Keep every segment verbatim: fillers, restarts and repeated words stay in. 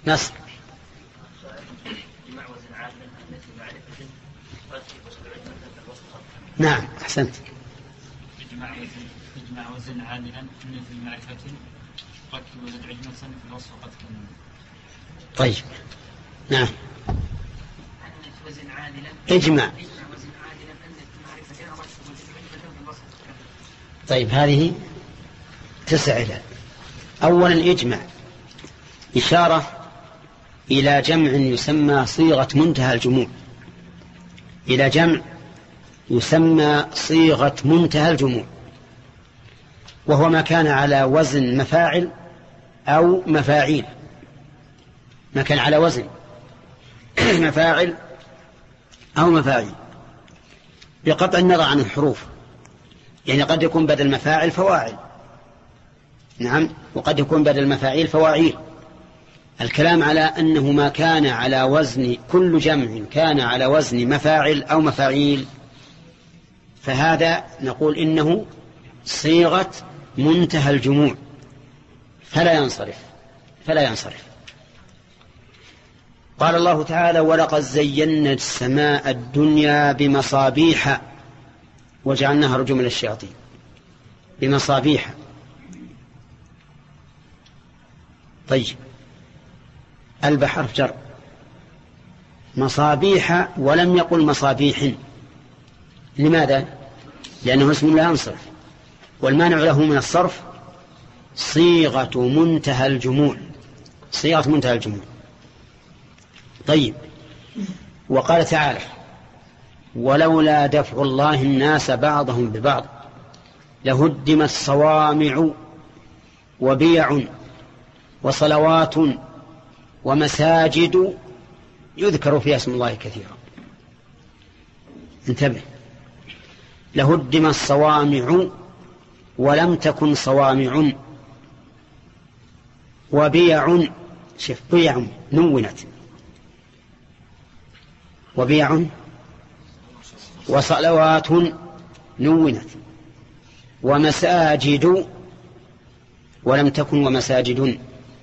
نصب. نعم أحسنت. اجمع وزن عادلا مثل معرفة قتل وزد عجمة في الوصف قتل. طيب نعم اجمع. طيب هذه تسع علل. أولا اجمع إشارة إلى جمع يسمى صيغة منتهى الجموع، إلى جمع يسمى صيغة منتهى الجموع، وهو ما كان على وزن مفاعل أو مفاعيل، ما كان على وزن مفاعل أو مفاعيل، بقطع النظر عن الحروف. يعني قد يكون بدل مفاعل فواعل، نعم، وقد يكون بدل مفاعيل فواعيل. الكلام على أنه ما كان على وزن، كل جمع كان على وزن مفاعل أو مفاعيل، فهذا نقول إنه صيغة منتهى الجموع فلا ينصرف فلا ينصرف. قال الله تعالى: ولقد زينا السماء الدنيا بمصابيح وجعلناها رجوما للشياطين. بمصابيح. طيب الب حرف جر، مصابيح ولم يقل مصابيح. لماذا؟ لأنه اسم لا ينصرف، والمانع له من الصرف صيغة منتهى الجموع، صيغة منتهى الجموع. طيب وقال تعالى: ولولا دفع الله الناس بعضهم ببعض لهدمت صوامع وبيع وصلوات ومساجد يذكر فيها اسم الله كثيرا. انتبه، لهدم الصوامع ولم تكن صوامع، وبيع، شف بيع نونت، وبيع وصلوات نونت، ومساجد ولم تكن ومساجد.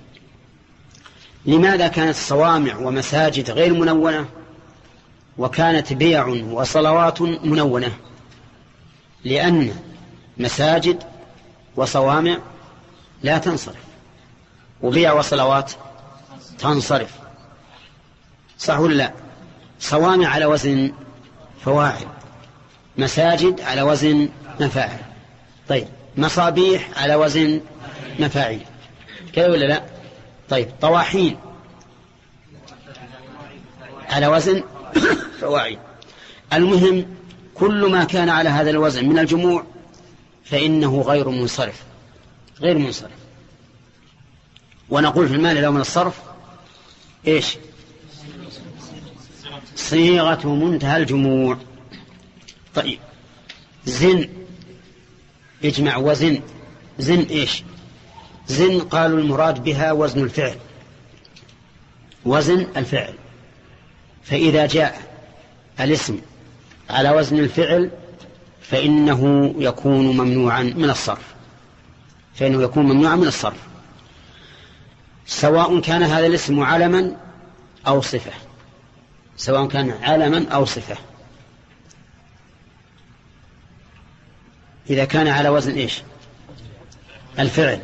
لماذا كانت صوامع ومساجد غير منونة وكانت بيع وصلوات منونة؟ لأن مساجد وصوامع لا تنصرف، وبيع وصلوات تنصرف، صح ولا لا؟ صوامع على وزن فواعل، مساجد على وزن مفاعل. طيب مصابيح على وزن مفاعيل، كذا ولا لا؟ طيب طواحين على وزن فواعل. المهم كل ما كان على هذا الوزن من الجموع فإنه غير منصرف، غير منصرف. ونقول في المال لو من الصرف إيش؟ صيغة منتهى الجموع. طيب زن، اجمع وزن. زن إيش؟ زن قالوا المراد بها وزن الفعل، وزن الفعل. فإذا جاء الاسم على وزن الفعل فإنه يكون ممنوعا من الصرف، فإنه يكون ممنوعا من الصرف، سواء كان هذا الاسم علما أو صفة، سواء كان علما أو صفة. إذا كان على وزن إيش؟ الفعل،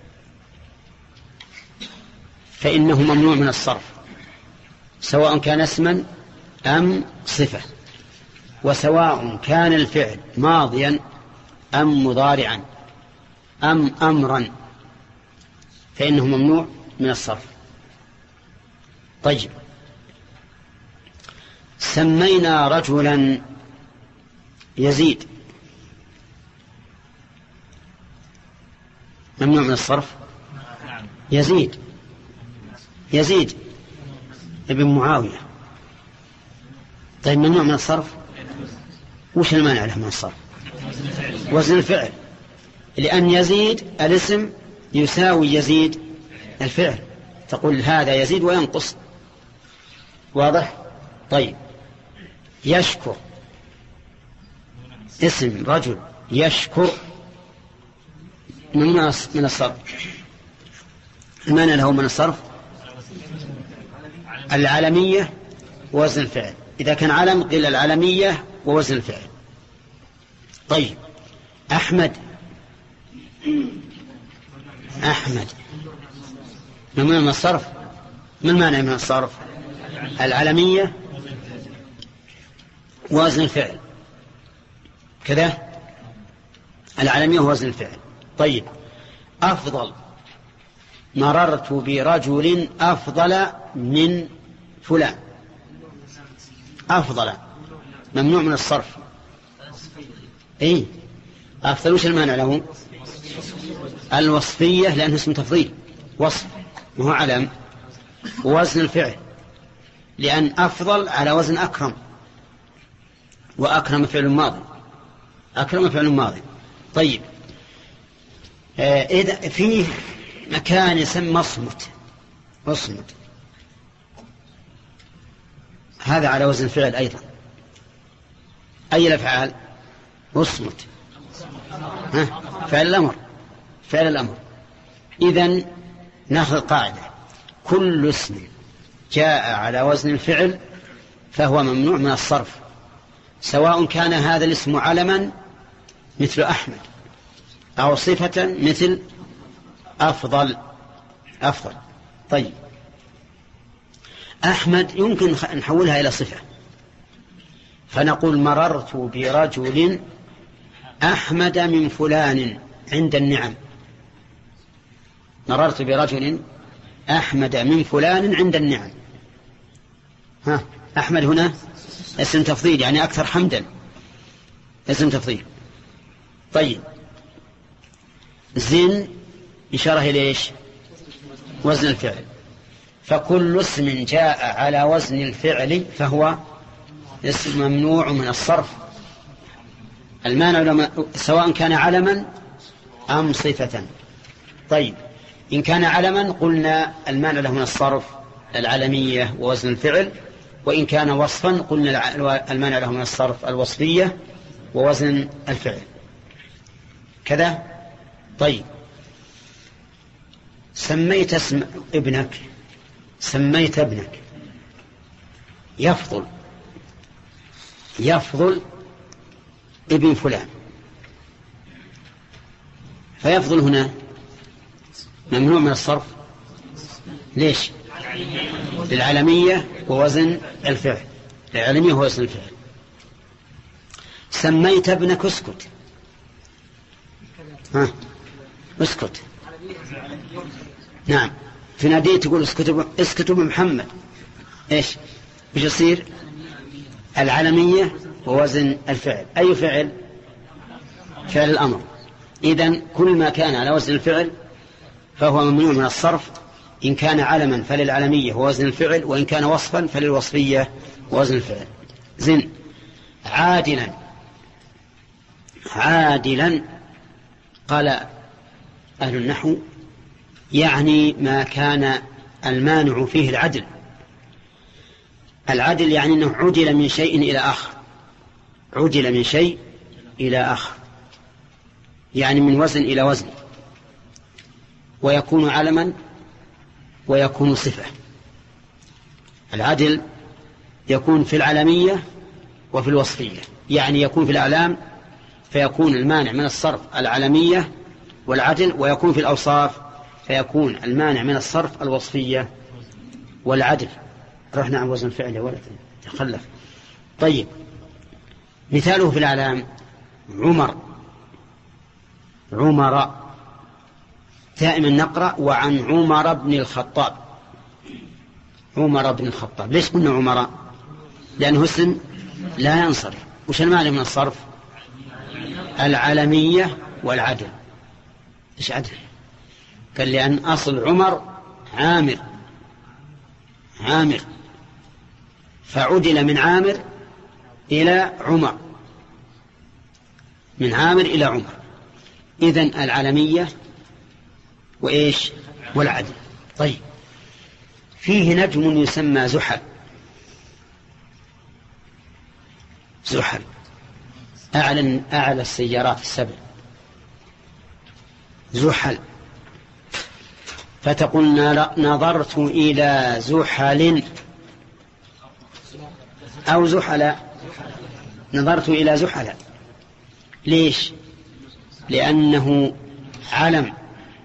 فإنه ممنوع من الصرف، سواء كان اسما أم صفة، وسواء كان الفعل ماضيا أم مضارعا أم أمرا فإنه ممنوع من الصرف. طيب سمينا رجلا يزيد، ممنوع من الصرف. يزيد، يزيد ابن معاوية. طيب ممنوع من الصرف. وش المانع له من الصرف؟ وزن الفعل، لأن يزيد الاسم يساوي يزيد الفعل، تقول هذا يزيد وينقص، واضح؟ طيب يشكر، اسم رجل يشكر، ممنوع من الصرف. المانع له من الصرف العلمية ووزن الفعل. إذا كان علم قيل العلمية ووزن الفعل. طيب أحمد، أحمد ممنوع من الصرف. ما المانع من الصرف؟ العلمية ووزن الفعل كذا، العلمية ووزن الفعل. طيب أفضل، مررت برجل أفضل من فلان. أفضل ممنوع من الصرف. إيه أفضل وش المانع له؟ الوصفية لأنه اسم تفضيل وصف وهو علم. ووزن الفعل لأن أفضل على وزن أكرم، وأكرم فعل ماضي، أكرم فعل ماضي. طيب آه إذا فيه مكان يسمى اصمت، اصمت هذا على وزن الفعل أيضا. أي الأفعال؟ اصمت ها فعل الأمر، فعل الأمر. إذن ناخذ قاعدة: كل اسم جاء على وزن الفعل فهو ممنوع من الصرف، سواء كان هذا الاسم علما مثل أحمد أو صفة مثل أفضل. أفضل. طيب أحمد يمكن نحولها إلى صفة، فنقول مررت برجل أحمد من فلان عند النعم. مررت برجل أحمد من فلان عند النعم. ها أحمد هنا اسم تفضيل يعني أكثر حمدا، اسم تفضيل. طيب زن إشارة إلى إيش؟ وزن الفعل. فكل اسم جاء على وزن الفعل فهو اسم ممنوع من الصرف. المانع سواء كان علما أم صفة. طيب إن كان علما قلنا المانع له من الصرف العلمية ووزن الفعل، وإن كان وصفا قلنا المانع له من الصرف الوصفية ووزن الفعل كذا. طيب سميت اسم ابنك، سميت ابنك يفضل، يفضل ابن فلان، فيفضل هنا ممنوع من الصرف. ليش؟ للعلمية ووزن الفعل، للعلمية ووزن الفعل. سميت ابنك اسكت، ها اسكت. نعم في ناديه تقول اسكتوا اسكتوا بمحمد، ايش ايش يصير؟ العلمية ووزن الفعل. أي فعل؟ فعل الأمر. إذن كل ما كان على وزن الفعل فهو ممنوع من الصرف، إن كان علما فللعلمية ووزن الفعل، وإن كان وصفا فللوصفية ووزن الفعل. زن عادلا، عادلا قال أهل النحو يعني ما كان المانع فيه العدل. العدل يعني أنه عدل من شيء إلى آخر، عدل من شيء إلى آخر يعني من وزن إلى وزن، ويكون علما ويكون صفة. العدل يكون في العلمية وفي الوصفية، يعني يكون في الأعلام فيكون المانع من الصرف العلمية والعدل، ويكون في الأوصاف فيكون المانع من الصرف الوصفية والعدل. رحنا عن وزن الفعل يا ولد تخلف. طيب مثاله في الأعلام عمر، عمر دائما نقرأ وعن عمر بن الخطاب، عمر بن الخطاب. ليش قلنا عمر؟ لأنه اسم لا ينصرف. وش المعنى من الصرف؟ العلمية والعدل. إيش عدل؟ قال لأن أصل عمر عامر، عامر فعدل من عامر إلى عمر، من عامر إلى عمر. إذن العلمية وإيش؟ والعدل. طيب فيه نجم يسمى زحل، زحل أعلى أعلى السيارات السبع، زحل. فتقول نظرت إلى زحل أو زحل. نظرت إلى زحل. ليش؟ لأنه علم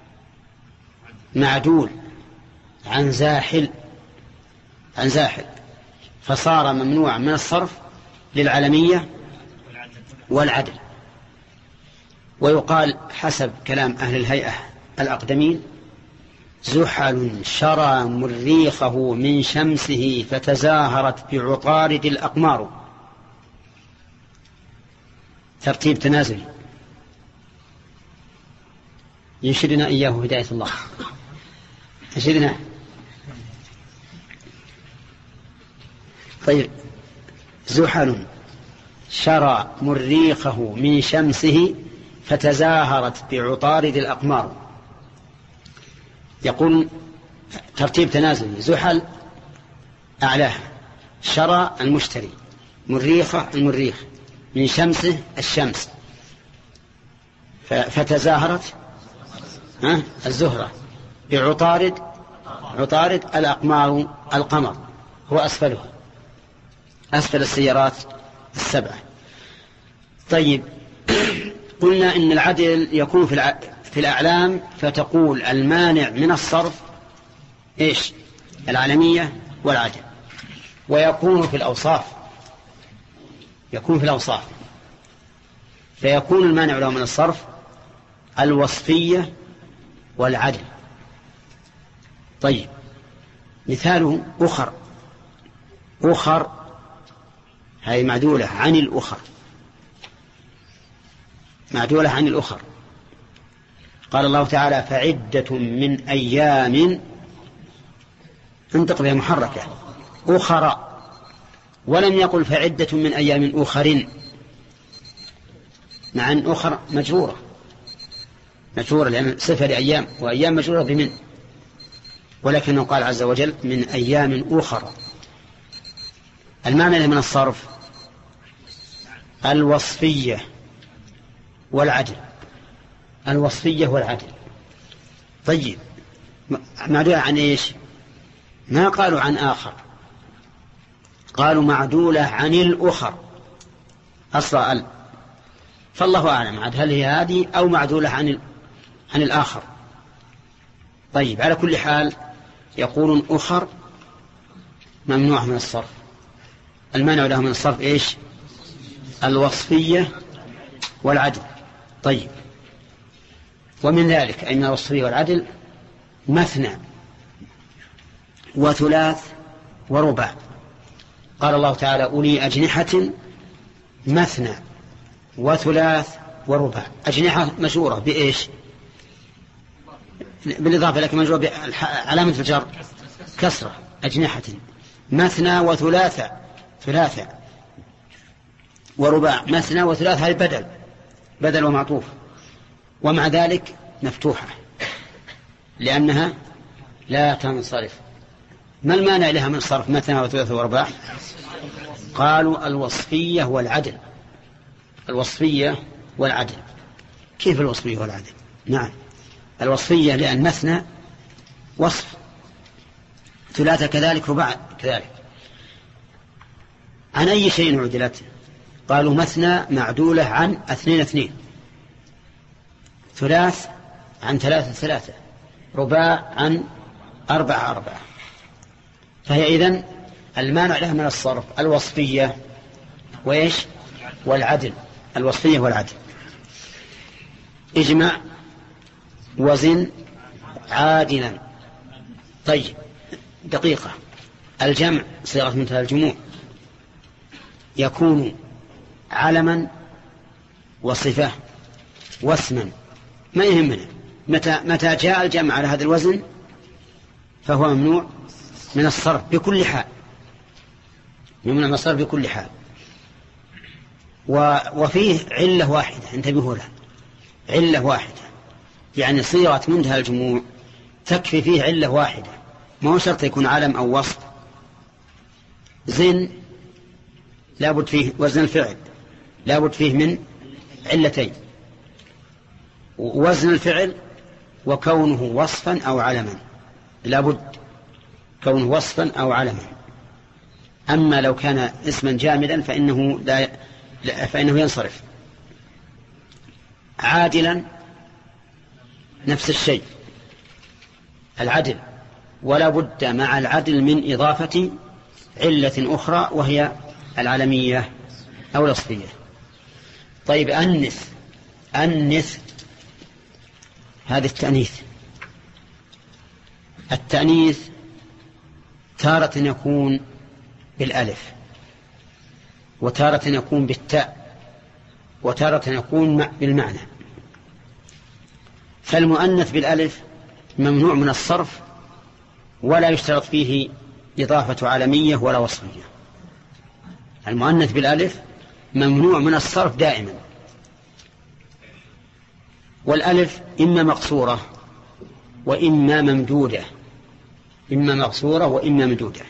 معدول عن زاحل عن زاحل فصار ممنوعا من الصرف للعلمية والعدل. ويقال حسب كلام أهل الهيئة الأقدمين: زحل شرى مريخه من شمسه فتزاهرت بعطارد الأقمار. ترتيب تنازلي ينشدنا إياه هداية الله. ينشدنا. طيب، زحل شرى مريخه من شمسه فتزاهرت بعطارد الأقمار. يقول ترتيب تنازلي: زحل أعلاه، شرى المشتري، مريخه المريخ، من شمسه الشمس، فتزاهرت ها الزهرة بعطارد عطارد الأقمار. القمر هو أسفله، أسفل السيارات السبعة. طيب، قلنا إن العدل يكون في, الع... في الأعلام، فتقول المانع من الصرف إيش؟ العلمية والعدل. ويكون في الأوصاف، يكون في الأوصاف فيكون المانع له من الصرف الوصفية والعدل. طيب، مثاله أخر. أخر هذه معدولة عن الأخر، معدولة عن الأخر. قال الله تعالى: فعدة من أيام، انطق بها محركة، أخرى. ولم يقل فعدة من أيام أخر، مع أن أخر مجرورة مجرورة لأن صفة لأيام، وأيام مجرورة بمن، ولكنه قال عز وجل: من أيام أخرى. المعنى من الصرف الوصفية والعدل، الوصفية والعدل. طيب، معدولة عن إيش؟ ما قالوا عن آخر، قالوا معدولة عن الأخر أصلا ال. فالله أعلم عاد هل هي هذه أو معدولة عن عن الآخر. طيب، على كل حال يقولون أخر ممنوع من الصرف. المانع له من الصرف إيش؟ الوصفية والعدل. طيب، ومن ذلك أي من الوصفية والعدل مثنى وثلاث ورباع. قال الله تعالى: أولي أجنحة مثنى وثلاث ورباع. أجنحة مجرورة بإيش؟ بالإضافة، لكن مجرورة بعلامة الجر كسرة. أجنحة مثنى وثلاثة، ثلاثة ورباع. مثنى وثلاثة هذه بدل بدل ومعطوف، ومع ذلك مفتوحة لأنها لا تنصرف. ما المانع لها من الصرف مثنى وثلاثة ورباع؟ قالوا الوصفية والعدل. الوصفية والعدل. كيف الوصفية والعدل؟ نعم، الوصفية لأن مثنى وصف، ثلاثة كذلك، رباع كذلك. عن أي شيء عدلت؟ قالوا مثنى معدولة عن اثنين اثنين، ثلاث عن ثلاثة ثلاثة، رباع عن أربعة أربعة. فهي إذن المانع لها من الصرف الوصفية وإيش؟ والعدل. الوصفية والعدل. اجمع وزن عادلا. طيب، دقيقة. الجمع صيغة منتهى الجموع يكون علما وصفة واسما، ما يهمنا. متى متى جاء الجمع على هذا الوزن فهو ممنوع من الصرف بكل حال، ممنوع من الصرف بكل حال. وفيه علة واحدة، انتبهوا لها، علة واحدة، يعني صيغة منتهى الجموع تكفي فيه علة واحدة، ما هو شرط يكون علم أو وصف. زن لابد فيه وزن الفعل، لابد فيه من علتين: وزن الفعل وكونه وصفا أو علما، لابد كونه وصفا أو علما. أما لو كان اسما جامدا فإنه, لا فإنه ينصرف. عادلا نفس الشيء، العدل، ولا بد مع العدل من إضافة علة أخرى وهي العلمية أو الوصفية. طيب أنث، أنث هذا التأنيث. التأنيث تارة يكون بالألف، وتارة يكون بالتاء، وتارة يكون بالمعنى. فالمؤنث بالألف ممنوع من الصرف ولا يشترط فيه إضافة علمية ولا وصفية. المؤنث بالألف ممنوع من الصرف دائما. والألف إما مقصورة وإما ممدودة، إما مقصورة وإما ممدودة.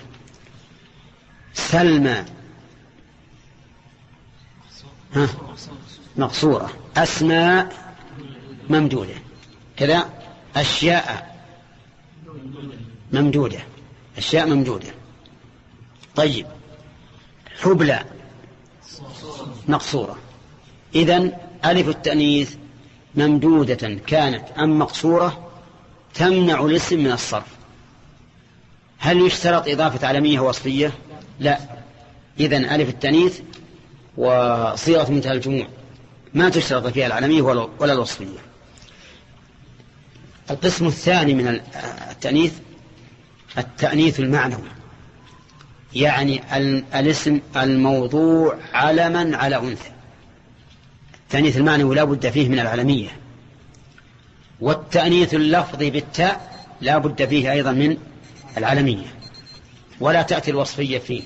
سلمى ها مقصورة، أسماء ممدودة، كذا أشياء ممدودة، أشياء ممدودة. طيب حبلى مقصورة. إذن ألف التأنيث ممدودة كانت أم مقصورة تمنع الاسم من الصرف. هل يشترط إضافة علمية وصفية؟ لا. إذن ألف التأنيث وصيغة منتهى الجموع ما تشترط فيها العلمية ولا الوصفية. القسم الثاني من التأنيث التأنيث المعنوي، يعني الاسم الموضوع علما على أنثى. التأنيث المعنوي لا بد فيه من العلمية. والتأنيث اللفظي بالتاء لا بد فيه أيضا من العلمية، ولا تأتي الوصفية فيه،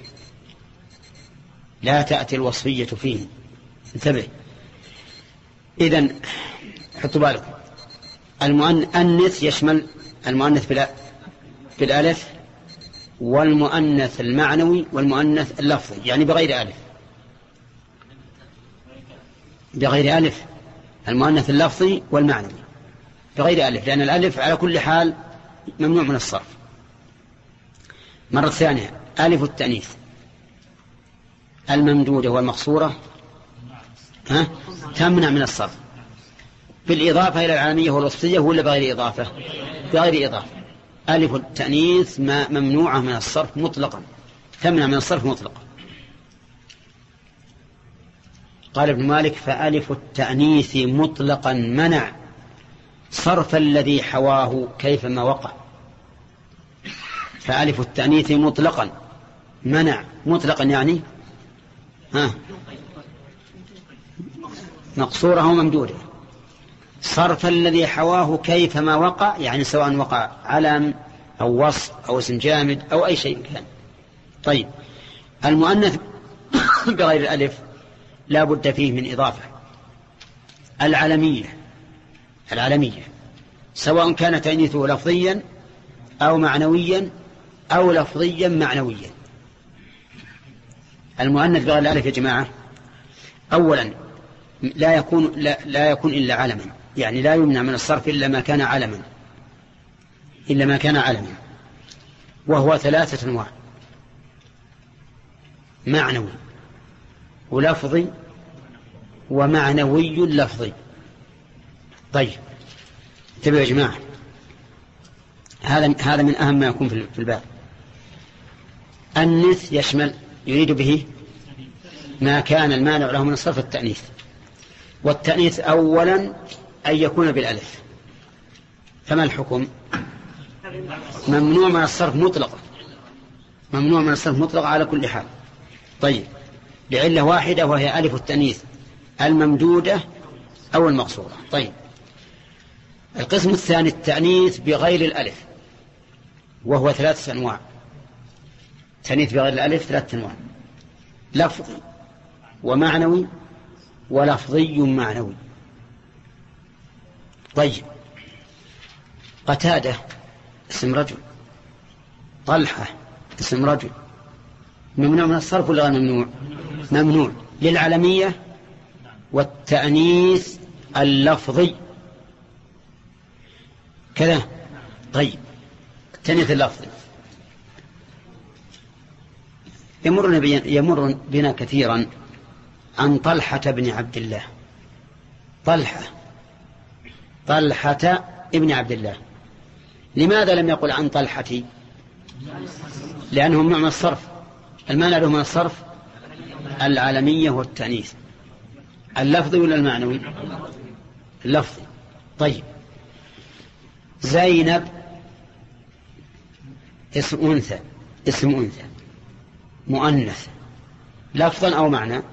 لا تأتي الوصفية فيه. انتبه. إذن حطوا بالكم، المؤنث يشمل المؤنث بالألف والمؤنث المعنوي والمؤنث اللفظي، يعني بغير ألف، بغير ألف المؤنث اللفظي والمعنوي بغير ألف، لأن الألف على كل حال ممنوع من الصرف. مرة ثانية ألف التأنيث الممدودة والمقصورة ها تمنع من الصرف بالإضافة إلى العلمية والوصفية ولا بغير إضافة؟ بغير إضافة. ألف التأنيث ما ممنوعة من الصرف مطلقا، تمنع من الصرف مطلقا. قال ابن مالك فألف التأنيث مطلقا منع صرف الذي حواه كيفما وقع. فألف التأنيث مطلقا منع، مطلقا يعني ها مقصورة وممدودة، صرف الذي حواه كيفما وقع، يعني سواء وقع علم أو وصف أو اسم جامد أو أي شيء كان. طيب المؤنث بغير الألف لا بد فيه من إضافة العلمية، العلمية سواء كان تأنيثه لفظيا أو معنويا أو لفظيا معنويا. المؤنث بغير الألف يا جماعة أولا لا يكون لا, لا يكون إلا علما، يعني لا يمنع من الصرف إلا ما كان علما، إلا ما كان علما، وهو ثلاثة أنواع: معنوي ولفظي ومعنوي لفظي. طيب انتبهوا يا جماعة، هذا هذا من أهم ما يكون في الباب. النث يشمل يريد به ما كان المانع له من الصرف التأنيث. والتأنيث أولا أن يكون بالألف، فما الحكم؟ ممنوع من الصرف مطلقا، ممنوع من الصرف مطلقا على كل حال. طيب لعلة واحدة وهي ألف التأنيث الممدودة أو المقصورة. طيب القسم الثاني التأنيث بغير الألف، وهو ثلاثة أنواع. تأنيث بغير الألف ثلاثة أنواع: لفظي ومعنوي ولفظي معنوي. طيب قتادة اسم رجل، طلحة اسم رجل، ممنوع من الصرف ولا غير ممنوع؟ ممنوع للعلمية والتأنيث اللفظي كذا. طيب التأنيث اللفظي يمر بنا, يمر بنا كثيرا عن طلحة بن عبد الله. طلحة طلحة ابن عبد الله. لماذا لم يقل عن طلحة؟ لأنه ممنوع من الصرف. المانع له من الصرف العالمية والتأنيث. اللفظي ولا المعنوي؟ اللفظي. طيب، زينب اسم أنثى، اسم أنثى مؤنث لفظا أو معنى؟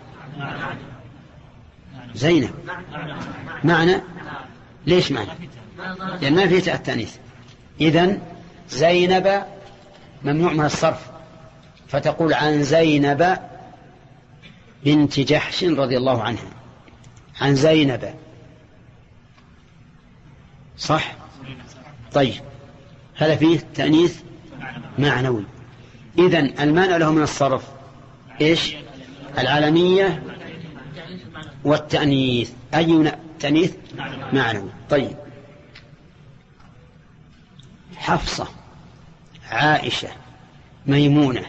زينب معنى. ليش معنى؟ لأن ما فيه التأنيث. إذن زينب ممنوع من الصرف، فتقول عن زينب بنت جحش رضي الله عنها، عن زينب. صح؟ طيب، هذا فيه تأنيث معنوي. إذن المانع له من الصرف إيش؟ العالمية والتأنيث. أي تأنيث؟ معنوي. طيب، حفصة، عائشة، ميمونة،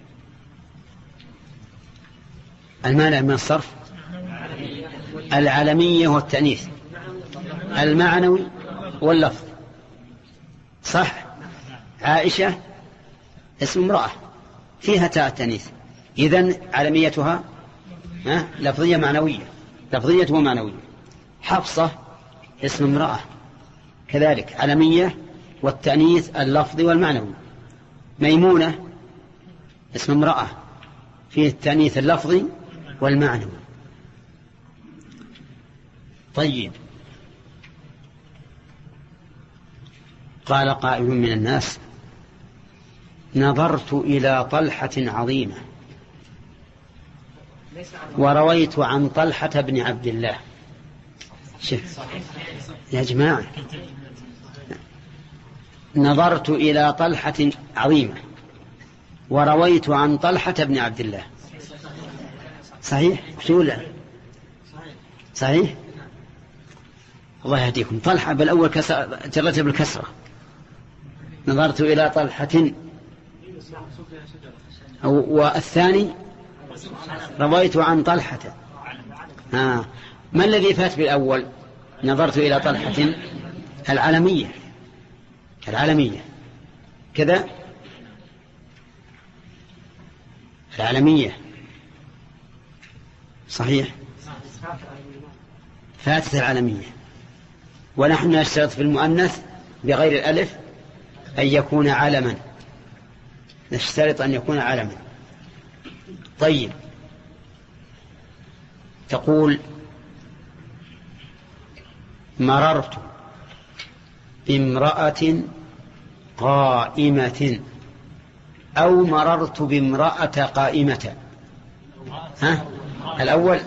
المانع من الصرف العالمية والتأنيث، المعنوي واللفظ. صح؟ عائشة اسم امرأة فيها تاء التأنيث، إذن عالميتها لفظية معنوية، لفظية ومعنوية. حفصة اسم امرأة كذلك عالمية والتأنيث اللفظي والمعنوي. ميمونة اسم امرأة فيه التأنيث اللفظي والمعنوي. طيب، قال قائل من الناس: نظرت إلى طلحة عظيمة ورويت عن طلحة بن عبد الله. شف يا جماعة، نظرت إلى طلحة عظيمة ورويت عن طلحة بن عبد الله. صحيح؟ شو لا صحيح؟ الله يهديكم. طلحة بالأول جرته بالكسرة. نظرت إلى طلحة، والثاني رويت عن طلحة. آه. ما الذي فات بالأول؟ نظرت إلى طلحة العالمية، العالمية كذا، العالمية. صحيح، فاتت العالمية. ونحن نشترط في المؤنث بغير الألف أن يكون علما، نشترط أن يكون علما. طيب، تقول: مررت بامرأة قائمة، أو مررت بامرأة قائمة. ها؟ الأول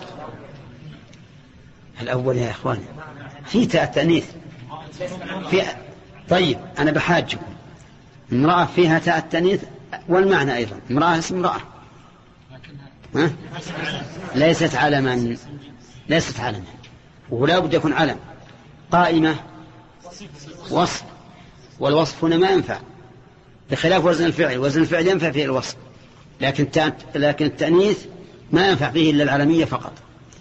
الأول يا إخواني في تاء التأنيث في. طيب، أنا بحاجكم. امرأة فيها تاء التأنيث والمعنى أيضا. امرأة اسم امرأة، ها؟ ليست علما، ليست علما، ولا بد يكون علم. قائمة وصف، والوصف هنا ما ينفع، بخلاف وزن الفعل. وزن الفعل ينفع فيه الوصف، لكن لكن التأنيث ما ينفع فيه إلا العالمية فقط.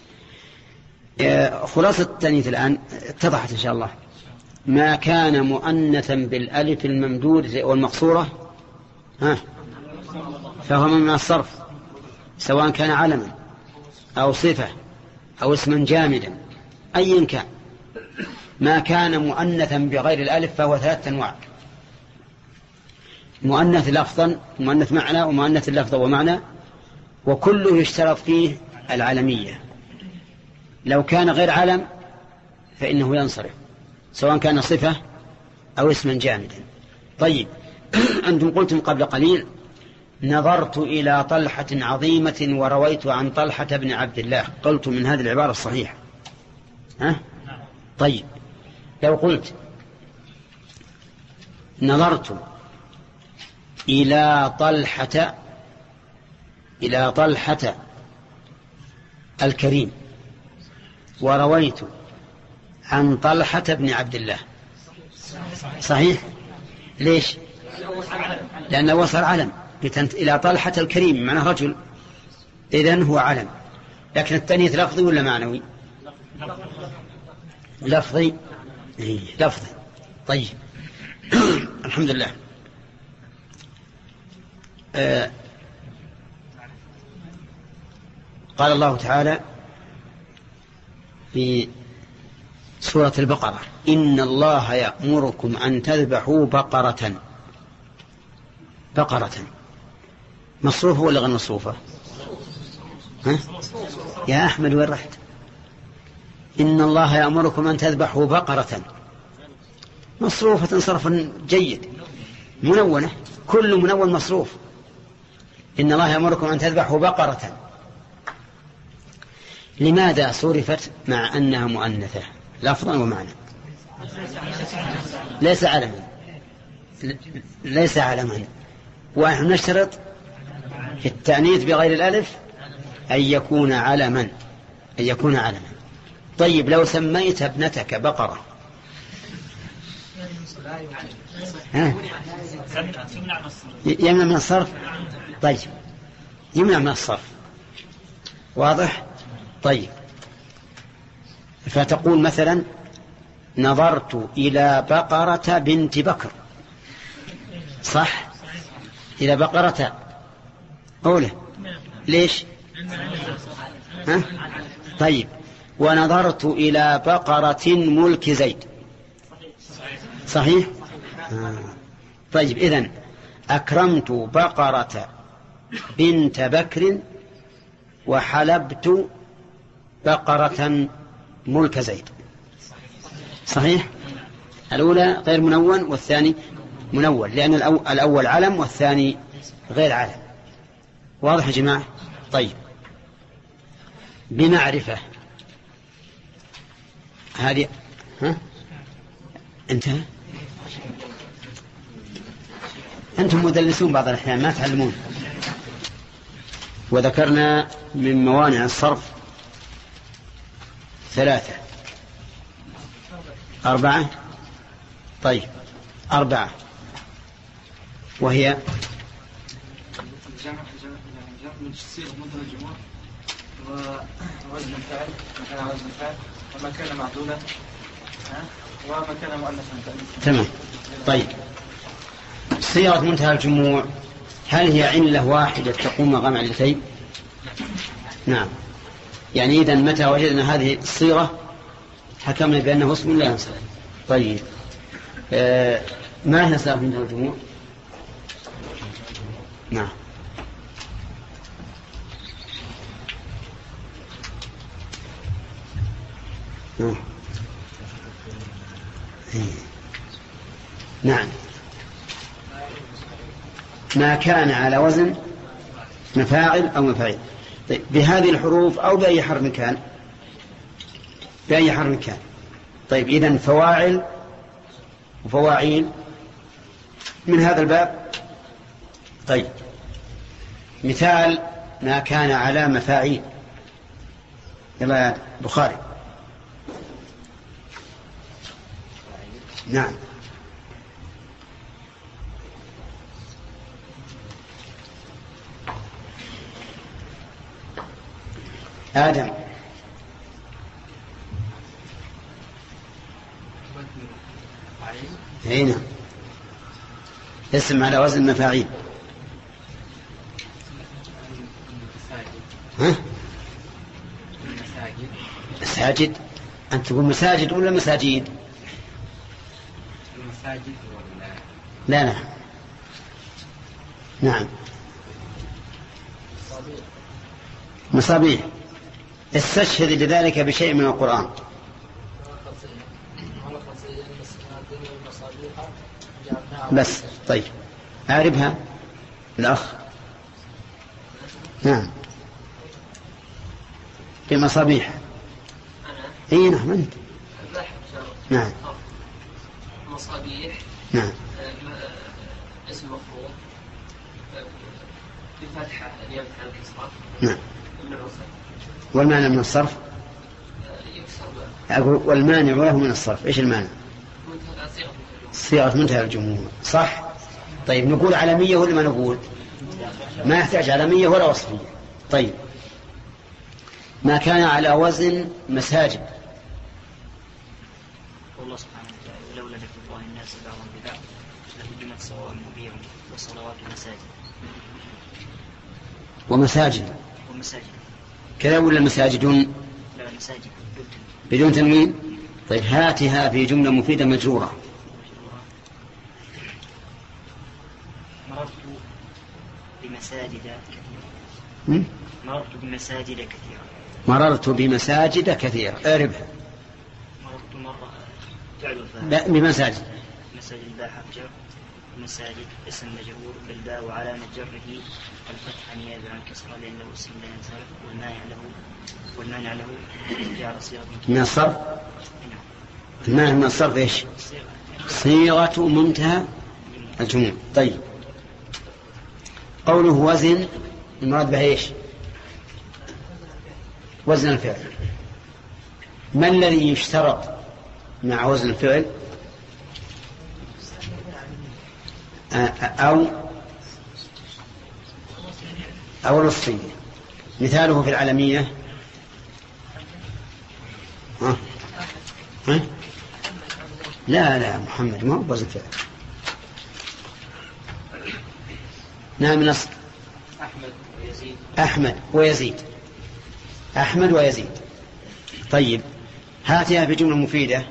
خلاصة التأنيث الآن اتضحت إن شاء الله. ما كان مؤنثا بالألف الممدود والمقصورة ها فهو من الصرف، سواء كان علما أو صفة أو اسما جامدا أيا كان. ما كان مؤنثا بغير الألف فهو ثلاثة أنواع: مؤنث لفظا، مؤنث معنى، ومؤنث لفظا ومعنى، وكله يشترط فيه العالمية. لو كان غير علم فإنه ينصرف، سواء كان صفة أو اسما جامدا. طيب، أنتم قلتم قبل قليل: نظرت إلى طلحة عظيمة ورويت عن طلحة بن عبد الله. قلتم من هذه العبارة الصحيحة، ها؟ طيب، لو قلت: نظرت إلى طلحة إلى طلحة الكريم ورويت عن طلحة بن عبد الله. صحيح؟ ليش؟ لأنه وصل علم، إلى طلحة الكريم معنى رجل، إذن هو علم. لكن التأنيث لفظي ولا معنوي؟ لفظي. إيه لفظي. طيب الحمد لله. آه قال الله تعالى في سورة البقرة: إن الله يأمركم أن تذبحوا بقرة. بقرة مصروفة ولا غير مصروفة؟ ها؟ يا أحمد وين رحت؟ إن الله يأمركم أن تذبحوا بقرة مصروفة صرفا جيد، منونة، كل منون مصروف. إن الله يأمركم أن تذبحوا بقرة. لماذا صرفت مع أنها مؤنثة لفظا ومعنى؟ ليس علما، ليس علما. ونحن نشترط في التأنيث بغير الألف أن يكون علما، أن يكون علما. طيب لو سميت ابنتك بقرة ها؟ يمنع من الصرف. طيب يمنع من الصرف، واضح؟ طيب فتقول مثلا: نظرت إلى بقرة بنت بكر. صح؟ إلى بقرة أولى. ليش؟ ها؟ طيب ونظرت إلى بقرة ملك زيد. صحيح؟ آه. طيب إذن أكرمت بقرة بنت بكر وحلبت بقرة ملك زيد. صحيح؟ الأولى غير منون والثاني منون، لأن الأول علم والثاني غير علم. واضح يا جماعة؟ طيب بمعرفة هذه ها؟ انتهى. أنتم مدلسون بعض الأحيان ما تعلمون. وذكرنا من موانع الصرف ثلاثة أربعة. طيب أربعة، وهي من صيغ مدن الجموع ووزن الفعل مكان وزن الفعل وما كان معدولا وما كان مؤنثا. تمام. طيب صيغة منتهى الجموع هل هي علة واحدة تقوم مقام علتين؟ نعم. يعني إذن متى وجدنا هذه الصيغة حكمنا بأنه اسم لا ينصرف. طيب آه ما هي صيغة منتهى الجموع؟ نعم. نعم. ما كان على وزن مفاعل أو مفاعيل. طيب بهذه الحروف أو بأي حرف كان، بأي حرف كان. طيب إذن فواعل وفواعيل من هذا الباب. طيب مثال ما كان على مفاعيل. يلا بخاري. نعم. آدم. هنا اسم على وزن مفاعيل. ها؟ مساجد. أنت تقول مساجد ولا مساجيد؟ المساجد ولا لا لا. نعم. مصابيح. استشهد لذلك بشيء من القرآن. بس طيب أعرفها الأخ. نعم. في مصابيح. اي نعم انت. نعم. مصابيح. نعم. اسم مفروض بفتحة الياء على الكسرة. نعم. والمانع من الصرف أقول والمانع له من الصرف. ايش المانع؟ صيغة منتهى الجموع. صح. طيب نقول علمية ولا ما نقول؟ ما يحتاج علامية ولا وصفية. طيب ما كان على وزن مساجد. والله سبحانه وتعالى ولولا ذكر الله الناس بعضهم ببعض لهدمت صوامع وبيع وصلوات ومساجد ومساجد ومساجد كذا ولا مساجدون؟ لا مساجد بدون تنوين. طيب هاتها في جملة مفيدة مجرورة. مررت بمساجد كثيرة. م? مررت بمساجد كثيرة. مررت بمساجد كثيرة. اعربها. مررت مرة فعل لا بمساجد. مساجد باء حرف جر. مساجد اسم مجرور بالباء وعلامة جره الفتحة نيابة عن كسرة لأنه اسم لا ينصرف والمانع له والمانع له جعل صيغة من الصرف. المانع من الصرف ايش؟ صيغة منتهى الجموع. طيب قوله وزن المراد به ايش؟ وزن الفعل. ما الذي يشترط مع وزن الفعل؟ أو أو الوصفية. مثاله في العالمية ها؟ ها؟ لا لا محمد ما هو وزن فعل. نعم نصر. أحمد ويزيد. أحمد ويزيد. أحمد ويزيد. طيب هاتها بجملة مفيدة.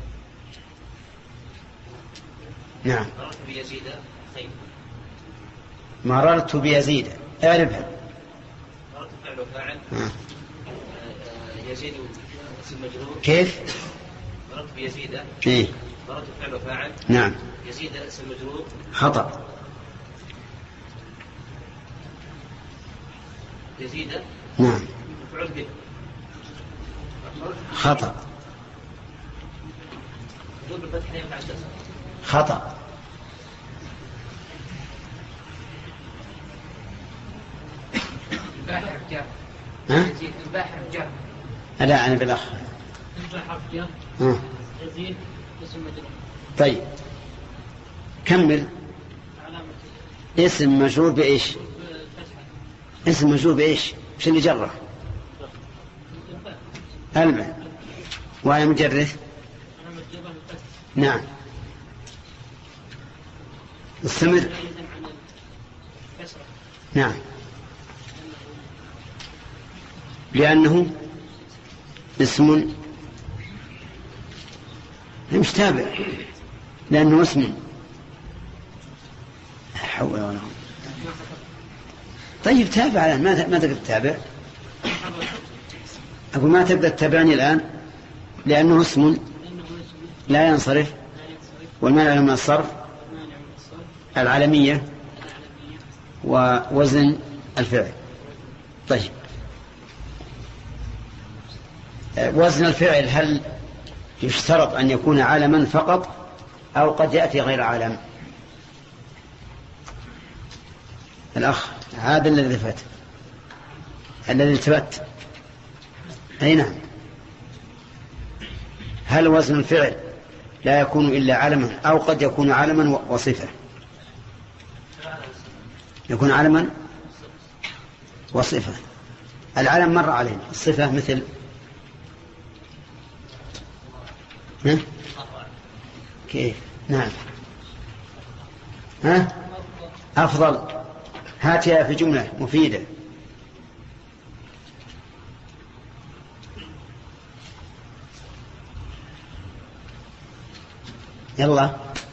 نعم. مررت بيزيد خير. مررت بيزيد. اعرفها. مررت فعل وفاعل. آه. يزيد اسم مجرور. كيف؟ مررت بيزيد. إيه؟ مررت فعل وفاعل. نعم. يزيد اسم مجرور. خطأ. يزيد. نعم. مفعول به. خطأ. مجرور بالفتح ينفع الجزم. خطأ. الباء حرف جر. ها؟ يزيد الباء حرف جر. لا أنا بالأخ. الباء حرف جر. ها. يزيد اسم مجرور. طيب كمل. علامة اسم مجرور بإيش؟ بالفتحة. اسم مجرور بإيش؟ وش اللي جره؟ الباء. وأنا مجرد. علامة جره بالفتحة. نعم. استمر. بعيدا عن الكسرة. نعم. لأنه اسم مش تابع. لأنه اسم. لا حول ولا قوة. طيب تابع الآن. ما ما تقدر تتابع. أقول ما تقدر تتابعني الآن لأنه اسم لا ينصرف والمانع من الصرف العالمية ووزن الفعل. طيب وزن الفعل هل يشترط أن يكون عالما فقط أو قد يأتي غير عالم؟ الأخ هذا الذي فات الذي التفت. أي نعم. هل وزن الفعل لا يكون إلا علما أو قد يكون علما وصفة؟ يكون علما وصفة. العلم مر علينا. الصفة مثل ها؟ كيف؟ نعم. ها؟ أفضل. هاتها في جملة مفيدة. يلا.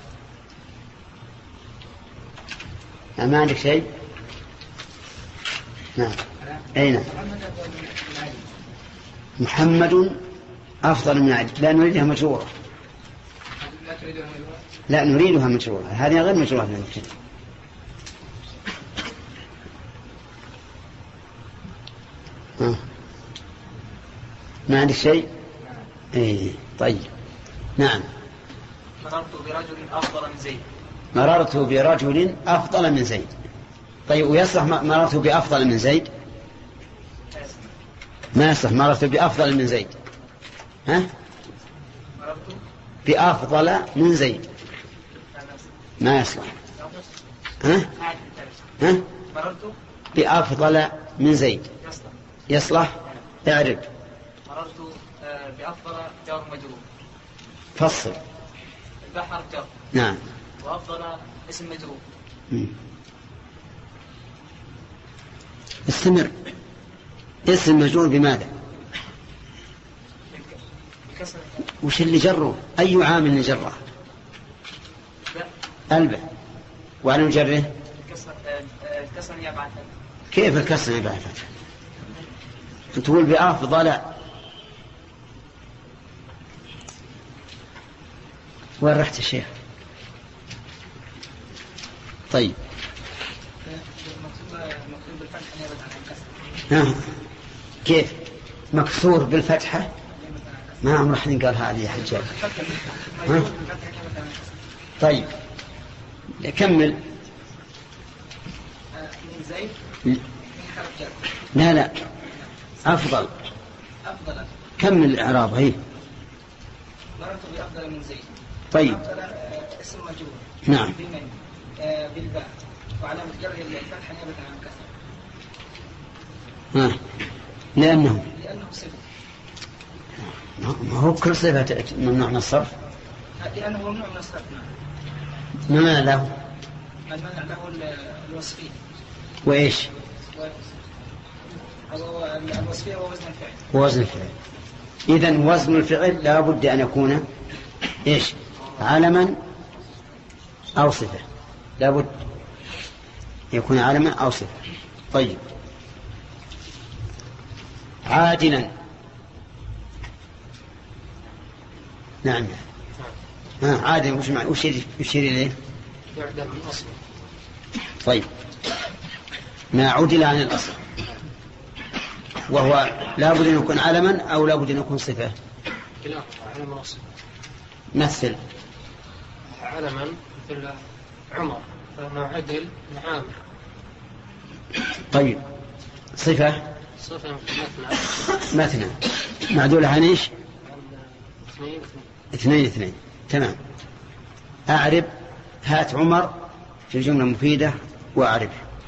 ما عندك شيء؟ نعم. أين؟ محمد أفضل من علي. لا نريدها مجرورة. لا نريدها مجرورة. هذه غير مجرورة في الكتاب. آه. ما عندك شيء؟ إيه. طيب نعم. مررت برجل أفضل من زيد. مررت برجل أفضل من زيد. طيب ويصلح مررت بأفضل من زيد؟ ما يصلح مررت بأفضل من زيد. ها؟ مررت بأفضل من زيد ما يصلح. ها؟ ها؟ مررت بأفضل من زيد يصلح. يصلح. اعرب. مررت آه، بأفضل جار مجرور. فصل. البحر جار. نعم. وأفضل اسم مجرور. مم. استمر. اسم مجرور بماذا؟ بكسر وش اللي جره؟ أي عامل اللي جره؟ لا ألبه. وعلى مجره الكسر آه، آه، الكسر يا بعد كيف الكسر يبقى فتح؟ تقول بأفضل. وين رحت الشيخ؟ طيب مكتوب مكتوب بالفتح نيابة عن الكسر. ها. كيف مكسور بالفتحة؟ ما عمر حين قال هذه يا حجاج. ها؟ طيب كمل. من زيد ل- من حرف جر. لا لا أفضل. أفضل. كمل الإعراب. هي مررت بأفضل من زيد. طيب. أفضل آه، اسم مجرور. نعم. بمن آه، بالباء وعلامة جره الفتح نيابة عن الكسر. ها. لأنه لأنه صفة. ما هو كل صفة ممنوع من الصرف. لأنه ممنوع من الصرف. ما معنى له؟ المنع له ال- الوصفية. وإيش؟ و- الوصفية ووزن الفعل. وزن الفعل. إذن وزن الفعل لا بد أن يكون إيش؟ علما أو صفة. لا بد يكون علما أو صفة. طيب عادلا. نعم. ها عادلا وش معنى؟ وش يشير إليه؟ يعدل من أصله. طيب ما عدل عن الأصل، وهو لا بد أن يكون علما أو لا بد أن يكون صفة. كلاهما علم وصف. مثل. علما مثل عمر فإنه عدل من عامر. طيب صفة. صفة مثنى. مثنى معدولة عن إيش؟ اثنين اثنين اثنين. تمام. أعرب. هات عمر في الجملة مفيدة وأعرب.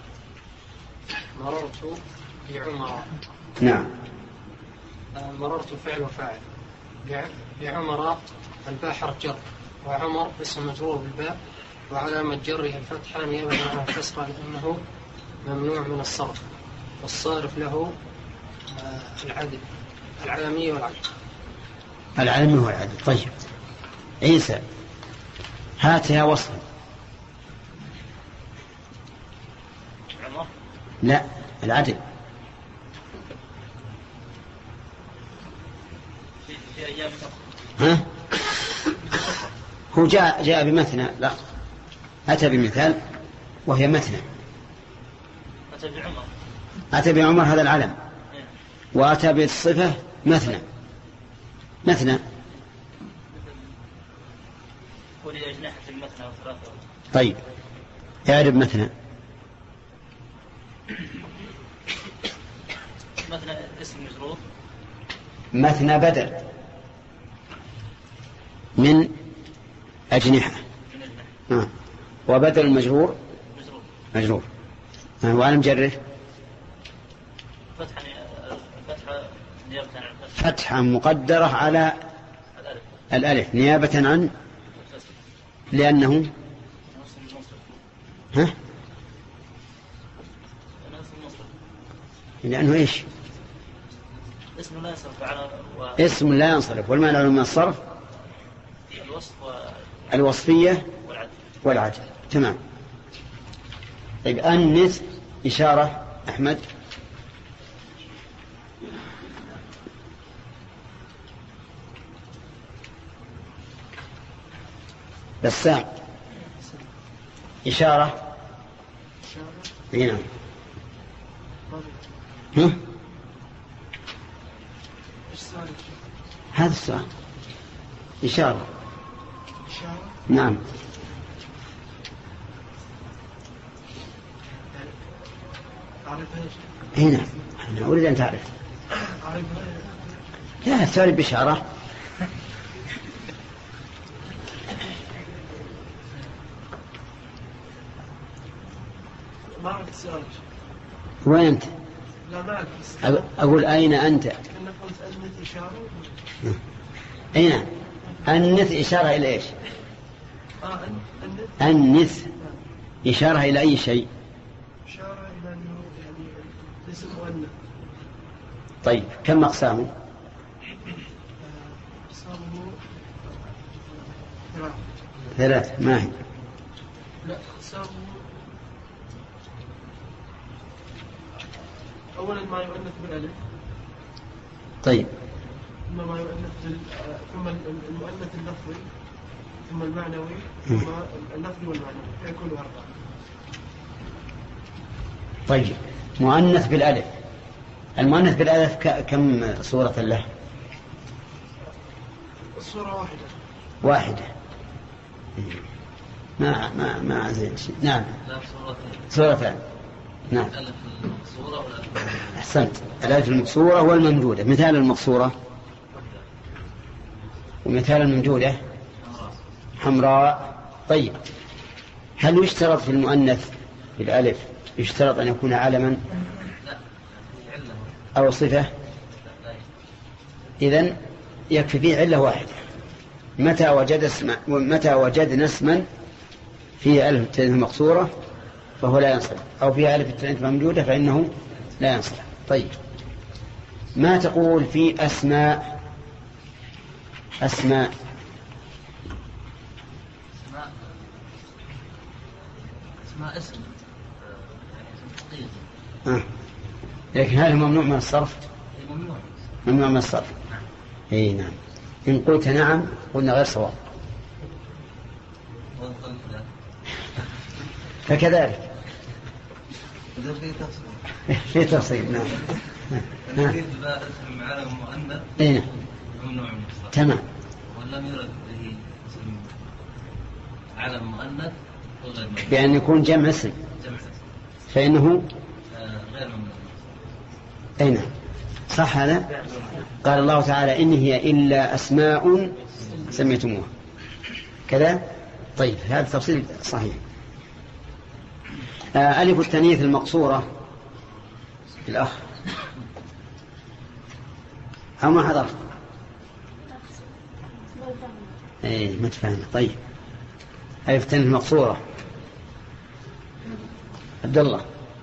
مررت بعمر. نعم. مررت فعل وفاعل. بعمر الباء حرف جر وعمر اسم مجرور بالباء وعلامة جره الفتحة نيابة عن الكسرة لأنه ممنوع من الصرف والصارف له العدل العالمية والعدل. العلم هو العدل. طيب عيسى هاتها وصفا. عمر لا العدل. في في أيام ها هو جاء جاء بمثنى. لا أتى بمثال وهي مثنى. أتى بعمر. أتى بعمر هذا العلم. وأتى بالصفة مثنى. مثنى. ولي أجنحة المثنى وثلاثة. طيب اعرب مثنى. مثنى اسم مجرور. مثنى بدل من أجنحة. من النحو. آه. وبدل المجرور مجرور. مجرور. آه. وعلى مجره فتحة فتحة نيابة عن الفتح. فتحة مقدرة على الألف. الألف نيابة عن لأنه نفس المصرف. ها نفس المصرف. لأنه إيش؟ اسم لا يصرف على و... اسم لا ينصرف والمانع من الصرف الوصف الوصفية والعدل. والعدل. تمام. طيب أنث إشارة أحمد. بسام إشارة. هنا ها؟ هذا السؤال. إشارة. نعم. هنا أنا أريد أن تعرف. لا تعرف بإشارة. ما عرفت السؤال. وين أنت؟ لا ما أعرف. أقول أين أنت؟ أنا قلت أنت إشارة. أين؟ أنث إشارة إلى إيش؟ آه أنث. أنث إشارة إلى أي شيء؟ إشارة إلى أنه يعني اسم مؤنث. طيب كم أقسامه؟ أقسامه ثلاث. ثلاث. ما هي؟ لا أقسامه أولا ما يؤنث بالألف. طيب. ثم ما يؤنث بال... ثم المؤنث اللفظي ثم المعنوي ثم اللفظي والمعنوي فيكون أربعة. طيب مؤنث بالألف. المؤنث بالألف ك... كم صورة له؟ الصورة واحدة. واحدة. ما ما ما زين شيء. نعم. لا صورتين. صورتان. نعم. الألف المقصورة والألف. أحسنت. الألف المقصورة والممدودة. مثال المقصورة ومثال الممدودة حمراء. طيب هل يشترط في المؤنث بالألف يشترط أن يكون علما أو صفة؟ إذن يكفي فيه علة واحدة. متى وجد اسم متى وجدنا اسما فيه ألف التأنيث مقصورة فهو لا ينصرف، أو فيه ألف التأنيث ممدودة فإنه لا ينصرف. طيب ما تقول في أسماء؟ أسماء اسماء اسم آه. لكن هل ممنوع من الصرف؟ ممنوع ممنوع من الصرف. اي نعم. إن قلت نعم قلنا غير صواب. فكذلك في تفصيل. نعم. نريد بقى اسم علم مؤنث اي ممنوع من الصرف. تمام. ولم يرد به اسم علم مؤنث وغير ممنوع بأن يكون جمع اسم جمع اسم فإنه آه غير ممنوع. أي نعم صح هذا. قال الله تعالى إن هي إلا أسماء سميتموها كذا. طيب هذا تفصيل صحيح. آه ألف التأنيث المقصورة الأخ أو ما حضر؟ ايه ما تفهم. طيب ألف التأنيث المقصورة عبد الله.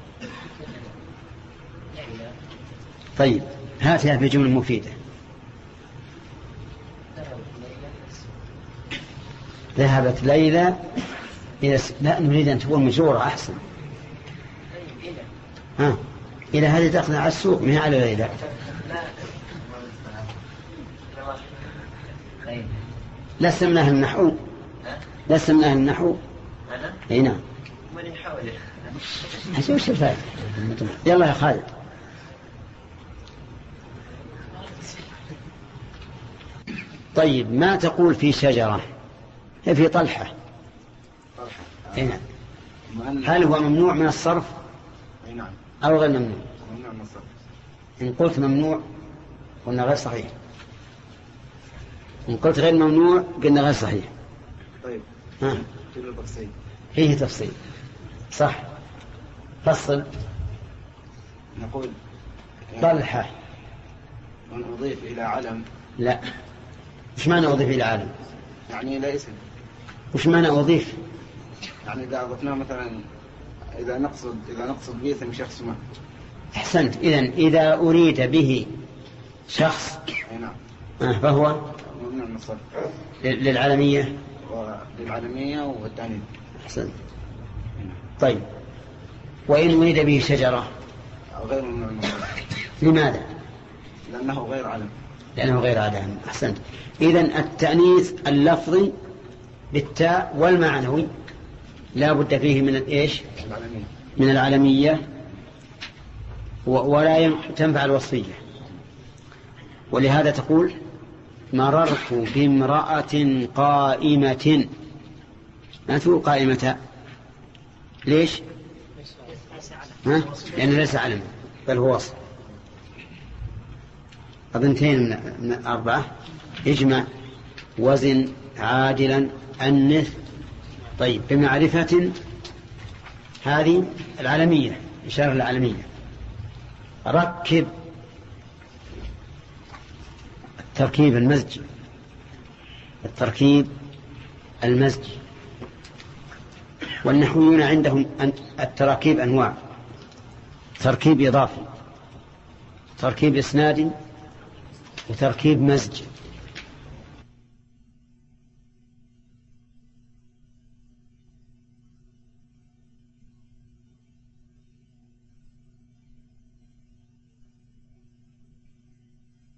طيب هاتها بجملة مفيدة. ذهبت ليلى إلى س... لا نريد أن تكون مجرورة أحسن. ها إلى هذه دخلنا على السوق ما هي على ليلى. لا سمناها النحو. لا سمناها النحو. اي نعم. وش الفائدة؟ يلا يا خالد. طيب ما تقول في شجرة في طلحة؟ اي نعم. هل هو ممنوع من الصرف أو غير ممنوع؟ إن قلت ممنوع قلنا غير صحيح. إن قلت غير ممنوع قلنا غير صحيح. طيب ها تفصيل فيه تفصيل صح. فصل. نقول طلحة من أضيف إلى علم. لا وش معنى أضيف إلى علم؟ يعني لا اسم. وش معنى أضيف؟ يعني إذا أضفناه مثلا إذا نقصد إذا نقصد به اسم شخص ما. أحسنت. إذن إذا أريد به شخص نعم آه فهو ممنوع من الصرف للعالمية وللعالمية والتأنيث. أحسنت. طيب وإن أريد به شجرة غير ممنوع من الصرف. لماذا؟ لأنه غير علم. لأنه غير علم. أحسنت. إذن التأنيث اللفظي بالتاء والمعنوي لا بد فيه من الإيش؟ العالمية. من العالمية ولا تنفع الوصفية. ولهذا تقول مررت بامرأة قائمة. ما تقول قائمة ليش؟ ها؟ لأنه ليس علم بل هو وصف. أظنتين من أربعة. اجمع وزن عادلا أنث. طيب بمعرفة هذه العالمية، إشارة العالمية. ركب التركيب المزجي، التركيب المزجي. والنحويون عندهم التراكيب أنواع: تركيب إضافي، تركيب إسناد، وتركيب مزج.